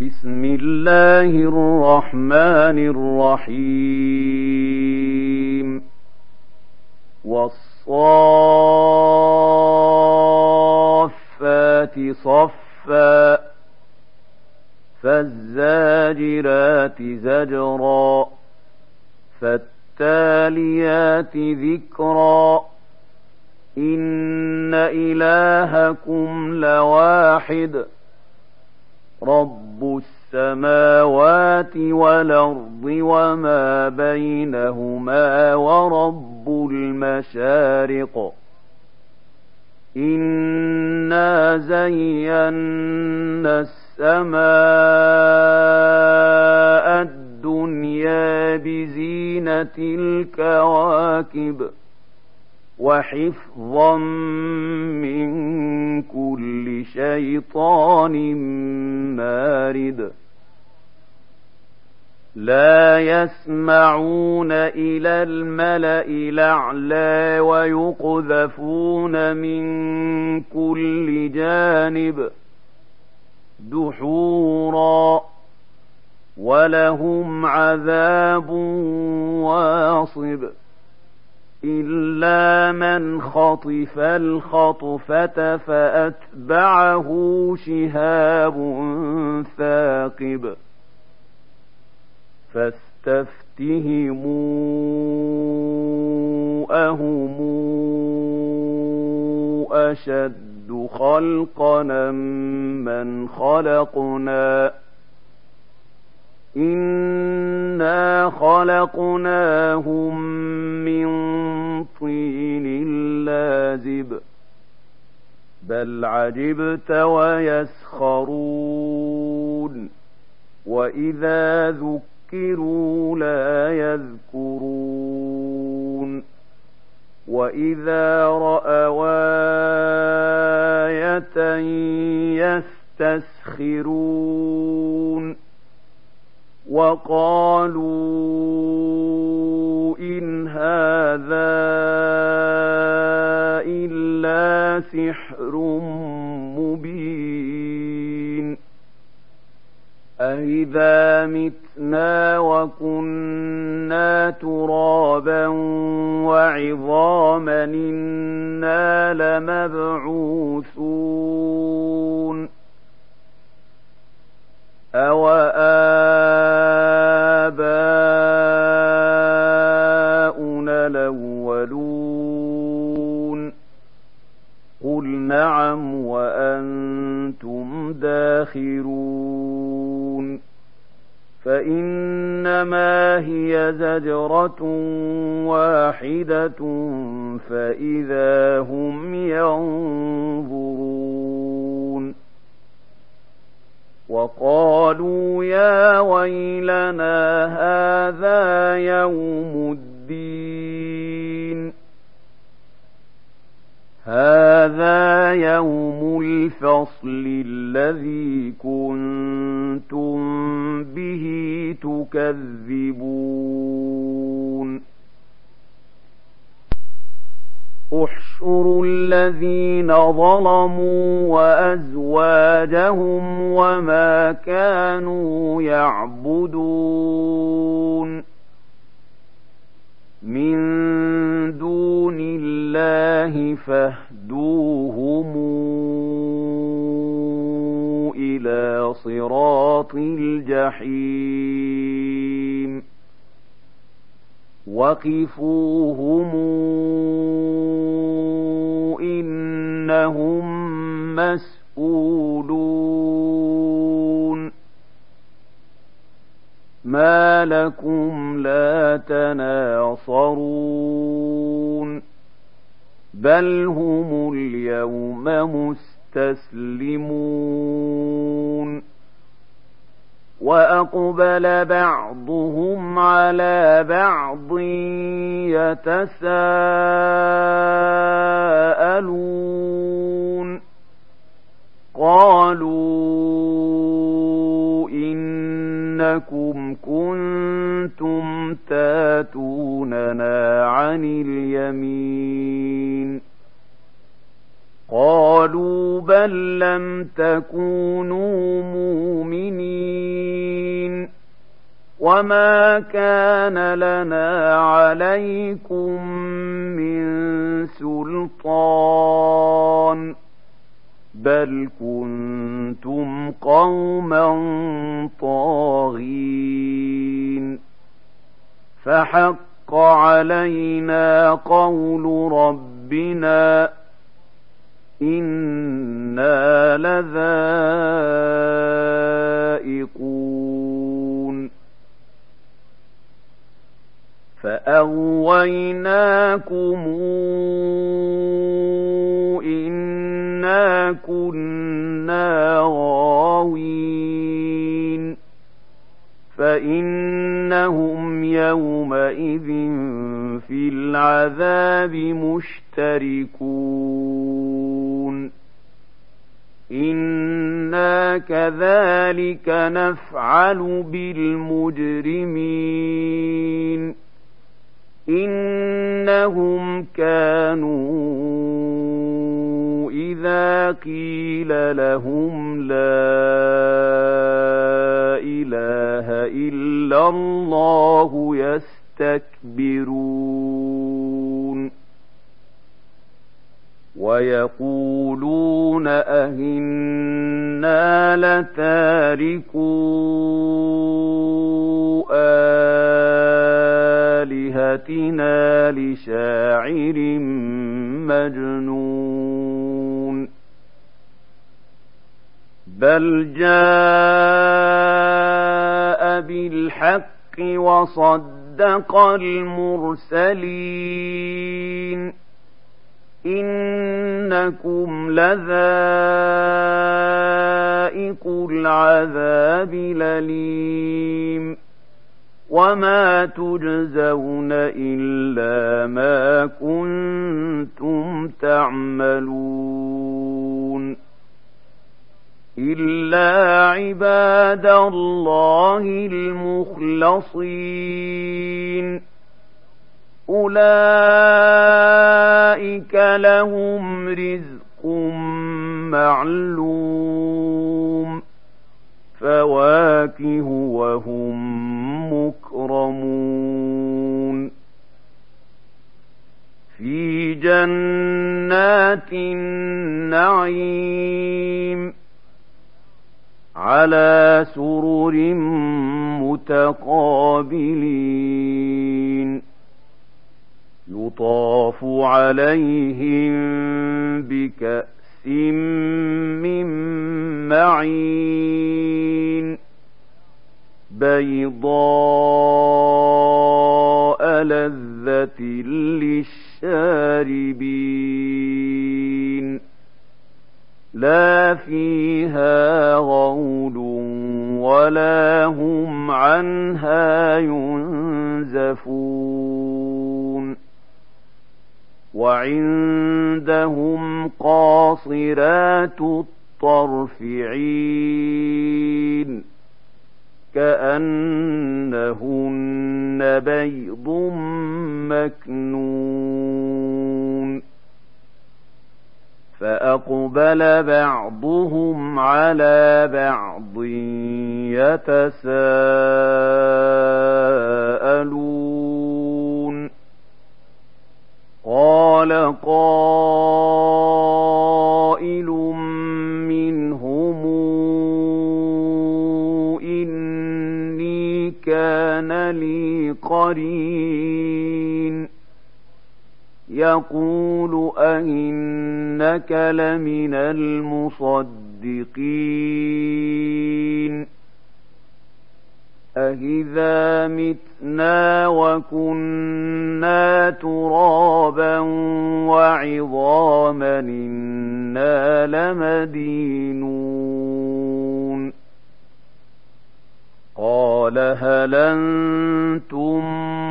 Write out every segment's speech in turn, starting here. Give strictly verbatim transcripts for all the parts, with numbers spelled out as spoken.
بسم الله الرحمن الرحيم والصافات صفا فالزاجرات زجرا فالتاليات ذكرا إن إلهكم لواحد رب السماوات والأرض وما بينهما ورب المشارق إنا زينا السماء الدنيا بزينة الكواكب وحفظا من كل شيطان مارد لا يسمعون إلى الملأ الأعلى ويقذفون من كل جانب دحورا ولهم عذاب واصب إلا من خطف الخطفة فأتبعه شهاب ثاقب فاستفتهموا أهم أشد خلقنا من خلقنا إنا خلقناهم من طين لازب بل عجبت ويسخرون وإذا ذكروا لا يذكرون وإذا رأوا آية يستسخرون وقالوا إن هذا إلا سحر مبين أإذا متنا وكنا ترابا وعظاما إنا لمبعوثون أوآباؤنا الأولون قل نعم وأنتم داخرون فإنما هي زجرة واحدة فإذا هم ينظرون وقالوا يا ويلنا هذا يوم الدين هذا يوم الفصل الذي كنتم به تكذبون احشروا الذين ظلموا وأزواجهم وما كانوا يعبدون من دون الله فاهدوهم إلى صراط الجحيم وقفوهم إنهم مسئولون ما لكم لا تناصرون بل هم اليوم مستسلمون وأقبل بعضهم على بعض يتساءلون قالوا إنكم كنتم تاتوننا عن اليمين قالوا بل لم تكونوا مؤمنين وما كان لنا عليكم من سلطان بل كنتم قوما طاغين فحق علينا قول ربنا إنا لذائقون فأغويناكم إنا كنا غاوين فإنهم يومئذ في العذاب مشتركون إنا كذلك نفعل بالمجرمين إنهم كانوا إذا قيل لهم لا إله إلا الله يستكبرون ويقولون أئنا لتاركو آلهتنا لشاعر مجنون بل جاء بالحق وصدق المرسلين إنكم لذائقو العذاب الأليم وما تجزون إلا ما كنتم تعملون إلا عباد الله المخلصين أولئك لهم رزق معلوم فواكه وهم مكرمون في جنات النعيم على سرر متقابلين يطاف عليهم بكأس من معين بيضاء لذة للشاربين لا فيها غول ولا هم عنها ينزفون وعندهم قاصرات الطرف عين كأنهن بيض مكنون فأقبل بعضهم على بعض يتساءلون قال قائل منهم إني كان لي قرين يقول أئنك لمن المصدقين أإذا متنا وكنا ترابا وعظاما إنا لمدينون قال هل أنتم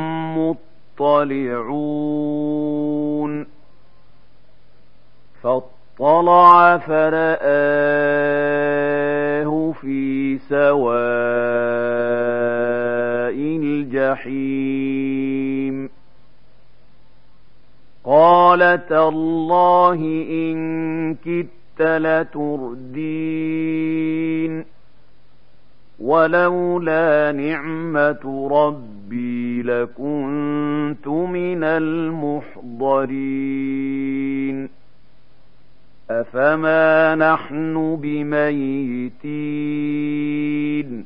مطلعون فاطلع فرآه في سواء الجحيم قال تالله إن كدت لتردين ولولا نعمة ربي لكنت من المحضرين أفما نحن بميتين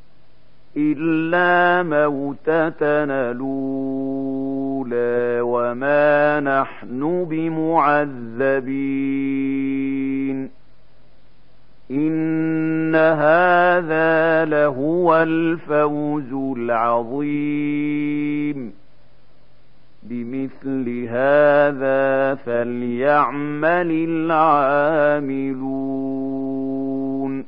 إلا موتتنا الأولى وما نحن بمعذبين إن هذا لهو الفوز العظيم بمثل هذا فليعمل العاملون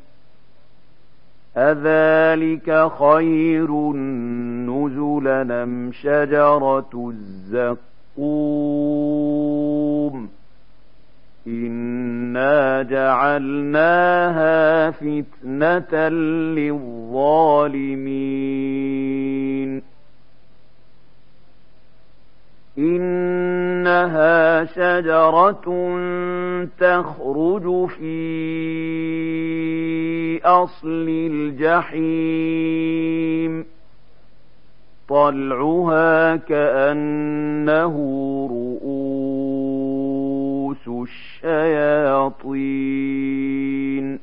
أذلك خير نزلا أم شجرة الزقوم إنا جعلناها فتنة للظالمين إنها شجرة تخرج في أصل الجحيم طلعها كأنه رؤوس الشياطين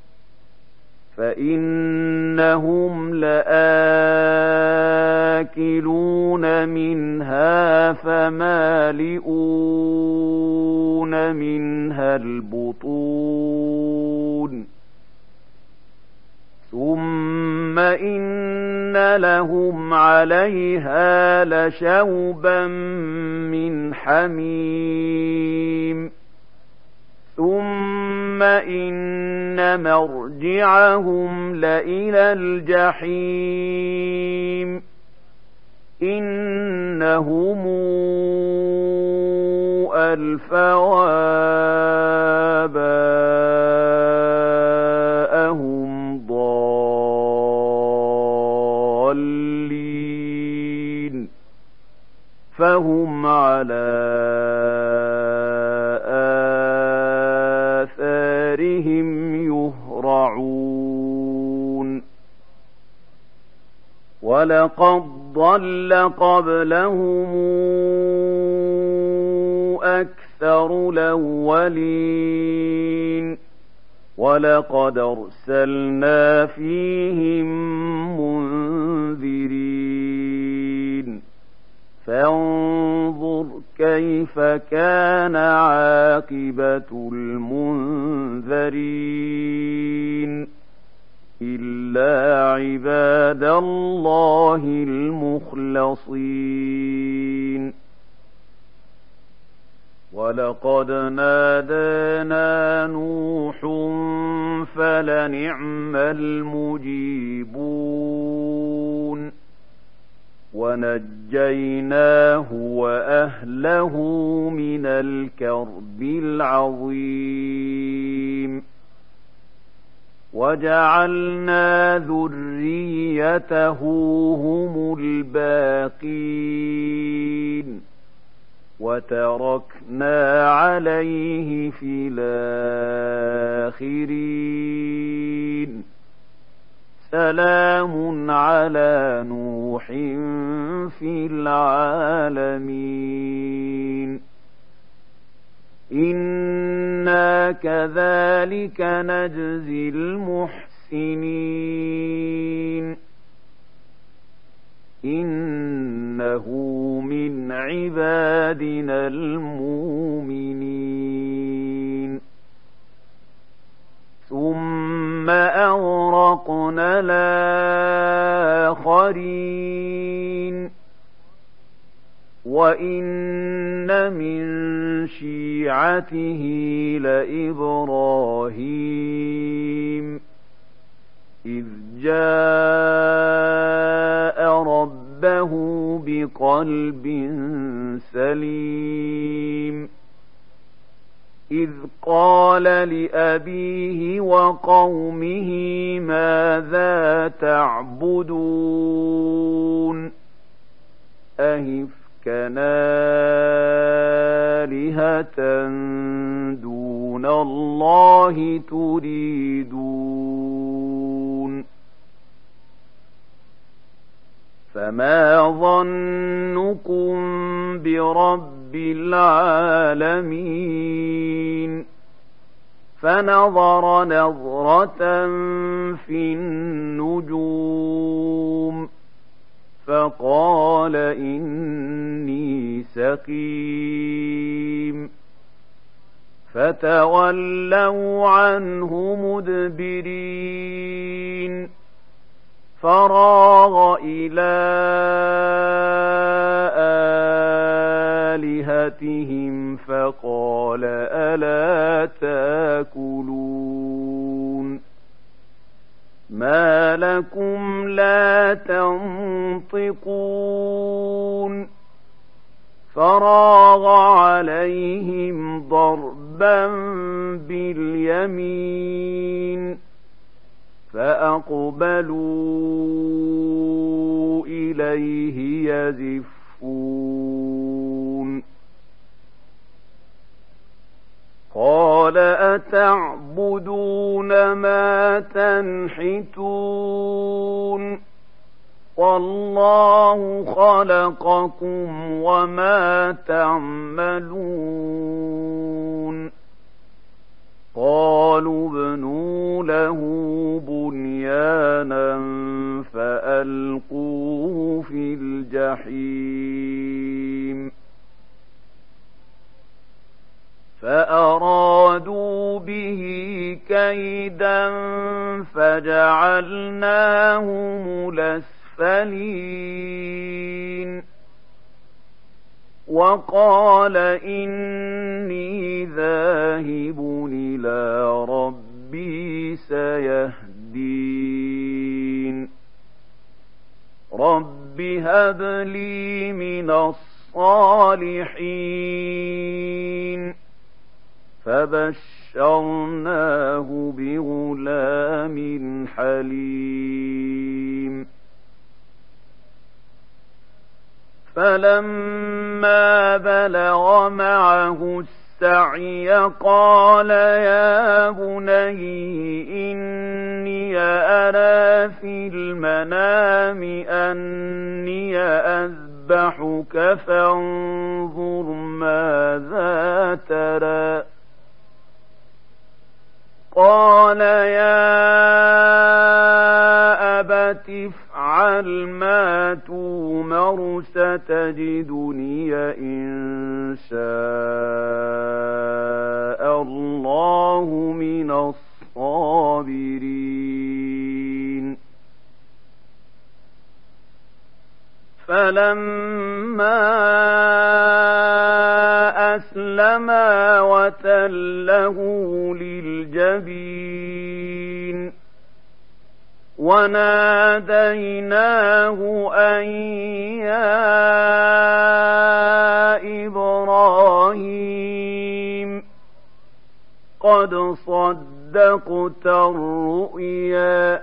فإنهم لآكلون منها فمالئون منها البطون ثم إن لهم عليها لشوبا من حميم ثم إن مرجعهم لإلى الجحيم إنهم ألفوا آباءهم ضالين فهم على آثارهم يهرعون ولقد ضل قبلهم أكثر الأولين ولقد أرسلنا فيهم منذرين فانظر كيف كان عاقبة المنذرين إلا عباد الله المخلصين ولقد نادانا نوح فلنعم المجيبون ونجيناه وأهله من الكرب العظيم وجعلنا ذريته هم الباقين وتركنا عليه في الآخرين سلام على نوح في العالمين إنا كذلك نجزي المحسنين إنه من عبادنا المؤمنين ثم أغرقنا الآخرين وإن من شيعته لإبراهيم إذ جاء ربه بقلب سليم إذ قال لأبيه وقومه ماذا تعبدون أهفكا آلهة دون الله تريدون فما ظنكم برب العالمين فنظر نظرة في النجوم فقال إني سقيم فتولوا عنه مدبرين فراغ إلى آلهتهم فقال ألا تاكلون ما لكم لا تنطقون فراغ عليهم ضربا باليمين فأقبلوا إليه يزفون قال أتعبدون ما تنحتون والله خلقكم وما تعملون قالوا ابنوا له بنيانا فألقوه في الجحيم فأرادوا به كيدا فجعلناهم الأسفلين وقال إني ذاهب إلى ربي سيهدين رب هب لي من الصالحين فبشرناه بغلام حليم فلما بلغ معه السعي قال يا بني إني أرى في المنام أني أذبحك فانظر ماذا ترى قال يا أبت افعل ما تؤمر ستجدني إن شاء الله من الصابرين فلما أسلما وتله للجبين وناديناه أن يا إبراهيم قد صدقت الرؤيا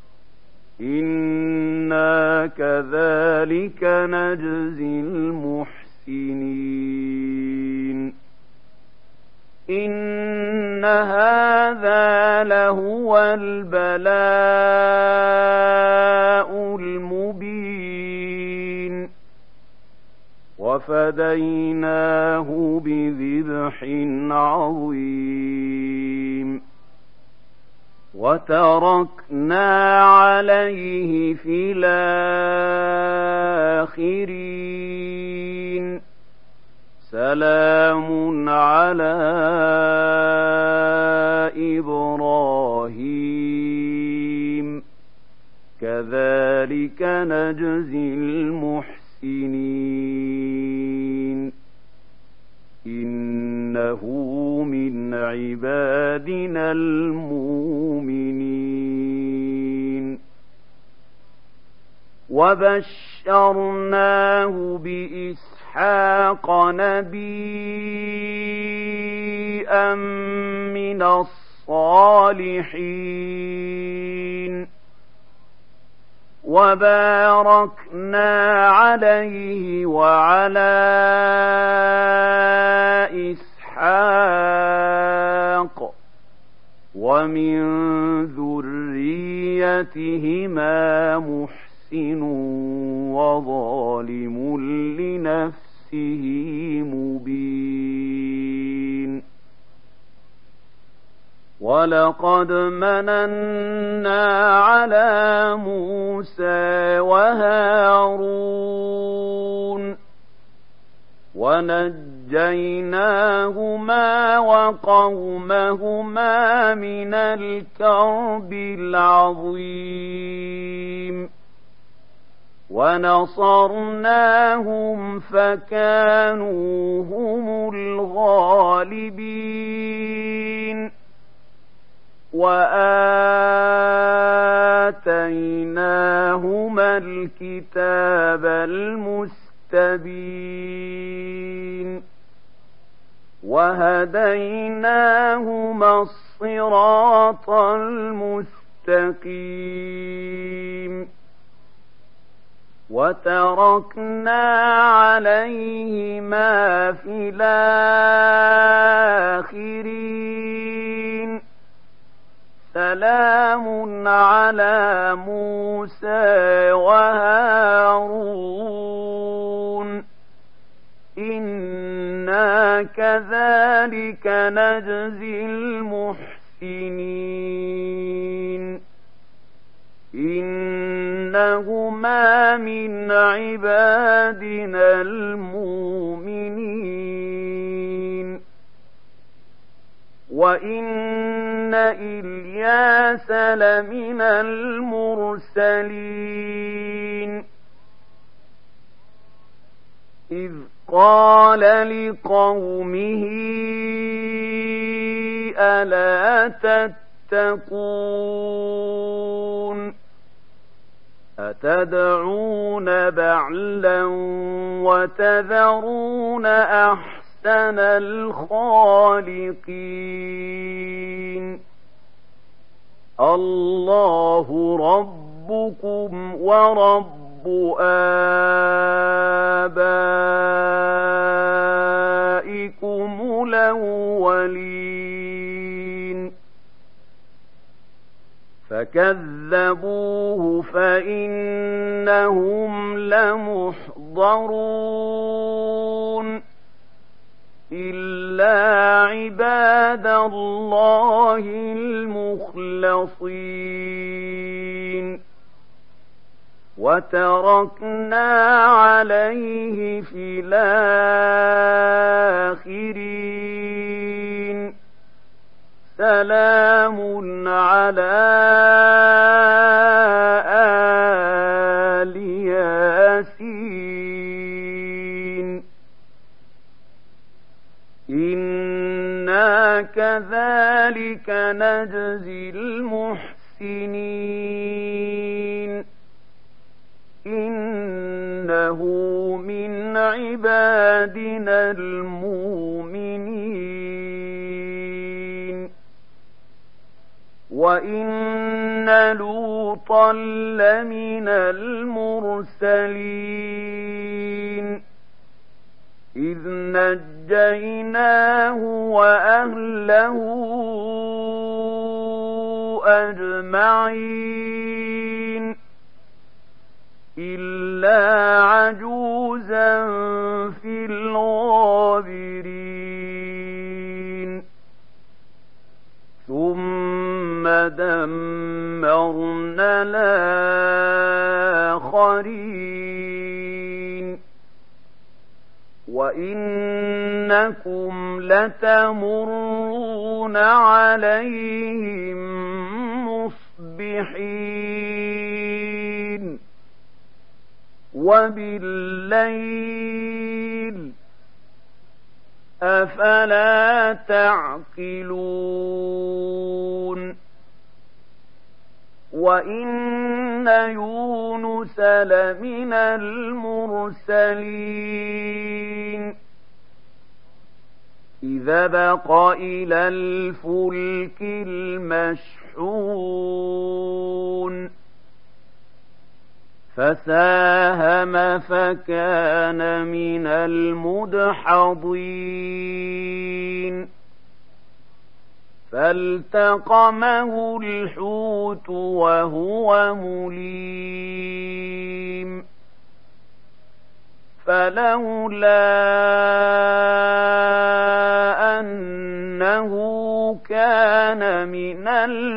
إنا كذلك نجزي المحسنين إن هذا لهو البلاء المبين وفديناه بذبح عظيم وتركنا عليه في الآخرين سلام على إبراهيم كذلك نجزي المحسنين إنه من عبادنا المؤمنين وبشرناه بإسحاق نبيا من الصالحين وباركنا عليه وعلى إسحاق ومن ذريتهما محسن محسن وظالم لنفسه مبين. ولقد مننا على موسى وهارون ونجيناهما وقومهما من الكرب العظيم ونصرناهم فكانوا هم الغالبين. وآتيناهما الكتاب المستبين وهديناهما الصراط المستقيم وتركنا عليهما في الآخرين. سلام على موسى وهارون إنا كذلك نجزي المحسنين. إنهما من عبادنا المؤمنين. وإن إلياس لمن المرسلين إذ قال لقومه ألا تتقون أتدعون بعلا وتذرون أحسن أحسن الخالقين الله ربكم ورب آبائكم الأولين. فكذبوه فإنهم لمحضرون إلا عباد الله المخلصين. وتركنا عليه في الآخرين سلام على آل ياسين إنا كذلك نجزي المحسنين. إنه من عبادنا المؤمنين. وإن لوطا لمن المرسلين إذ نجيناه وأهله أجمعين إلا عجوزا في الغابرين. ثم دمرنا الآخرين. وإنكم لتمرون عليهم مصبحين وبالليل أفلا تعقلون. وإن يونس لمن المرسلين إذا بق إلى الفلك المشحون فساهم فكان من المدحضين فالتقمه الحوت وهو مليم فلولا أنه كان من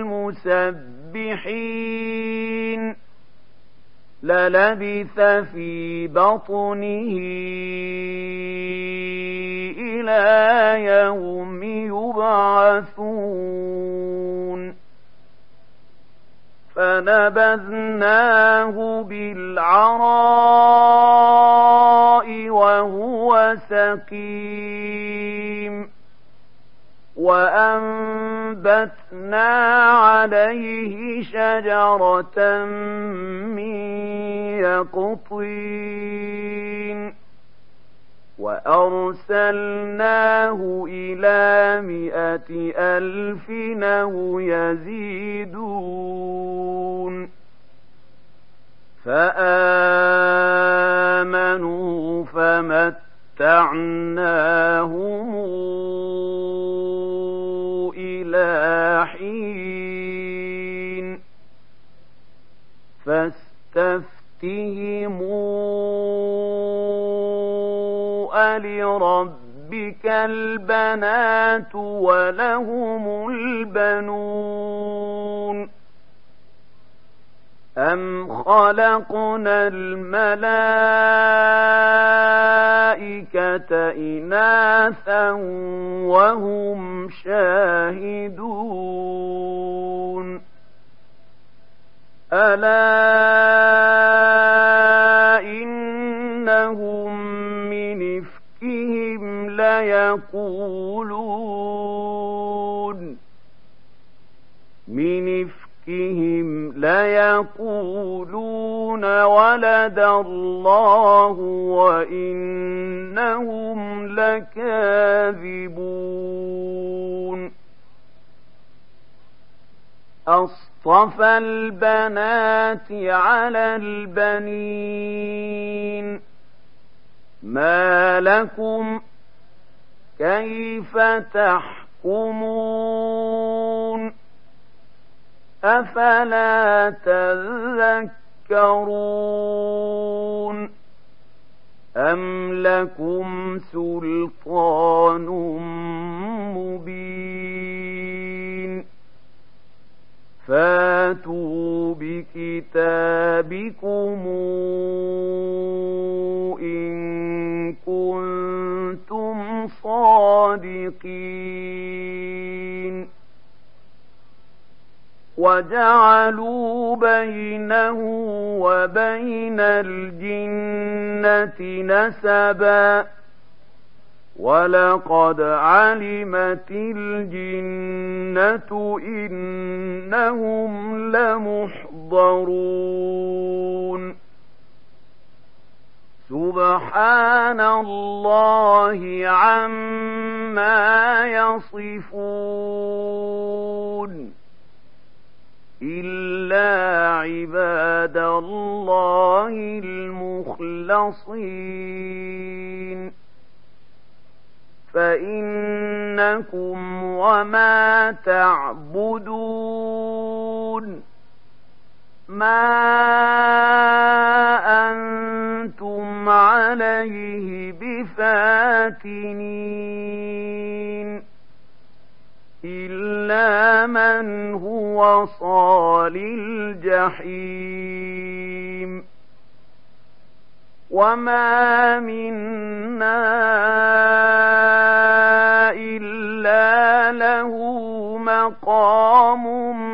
المسبحين للبث في بطنه إلى يوم يبعثون فنبذناه بالعراء وهو سقيم وأنبتنا عليه شجرة من يقطين وأرسلناه إلى مائة ألف أو يزيدون فآمنوا فمتعناهم إلى حين فاستفتهموا ألربك البنات ولهم البنون أم خلقنا الملائكة إناثا وهم شاهدون ألا إنهم من إفكهم ليقولون من إفكهم ليقولون ولد الله وإنهم لكاذبون أصطفى البنات على البنين ما لكم كيف تحكمون أفلا تذكرون أم لكم سلطان مبين فاتوا بكتابكم إن كنتم صادقين وجعلوا بينه وبين الجنة نسبا ولقد علمت الجنة إنهم لمحضرون سبحان الله عما يصفون إلا عباد الله المخلصين فإنكم وما تعبدون ما أنتم عليه بفاتنين إلا من هو صال الجحيم وما منا إلا له مقام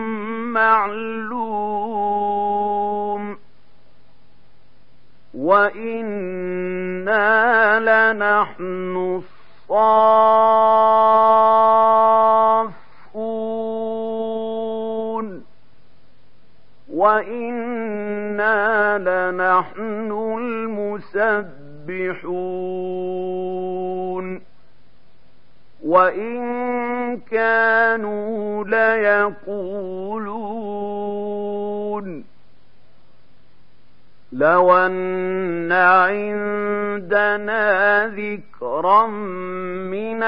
معلوم وإنا لنحن الصافون وإنا لنحن المسبحون وإن كانوا ليقولون لو أن عندنا ذكرا من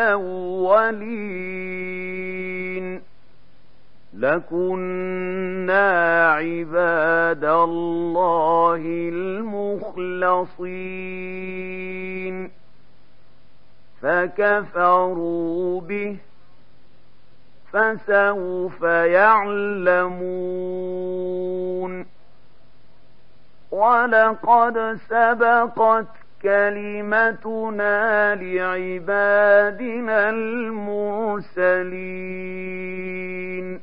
الأولين لكنا عباد الله المخلصين مخلصين فكفروا به فسوف يعلمون ولقد سبقت كلمتنا لعبادنا المرسلين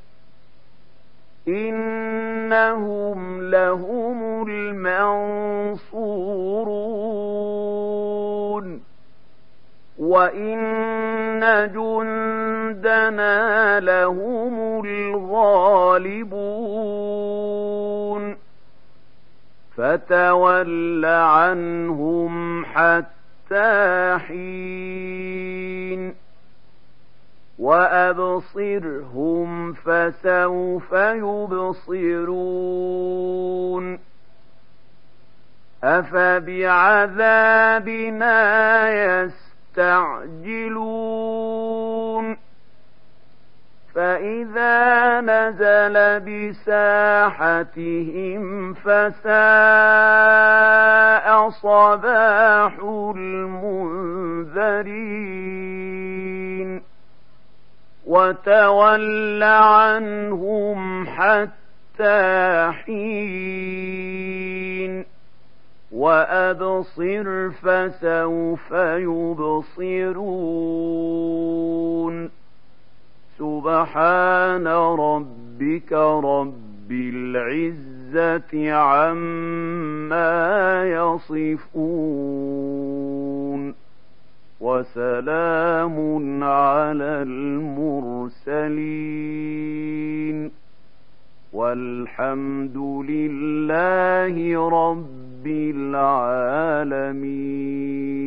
إنهم لهم المنصورون وإن جندنا لهم الغالبون فتول عنهم حتى حين وأبصرهم فسوف يبصرون أفبعذابنا يستعجلون فإذا نزل بساحتهم فساء صباح المنذرين وتول عنهم حتى حين وأبصر فسوف يبصرون سبحان ربك رب العزة عما يصفون وسلام على المرسلين والحمد لله رب العالمين.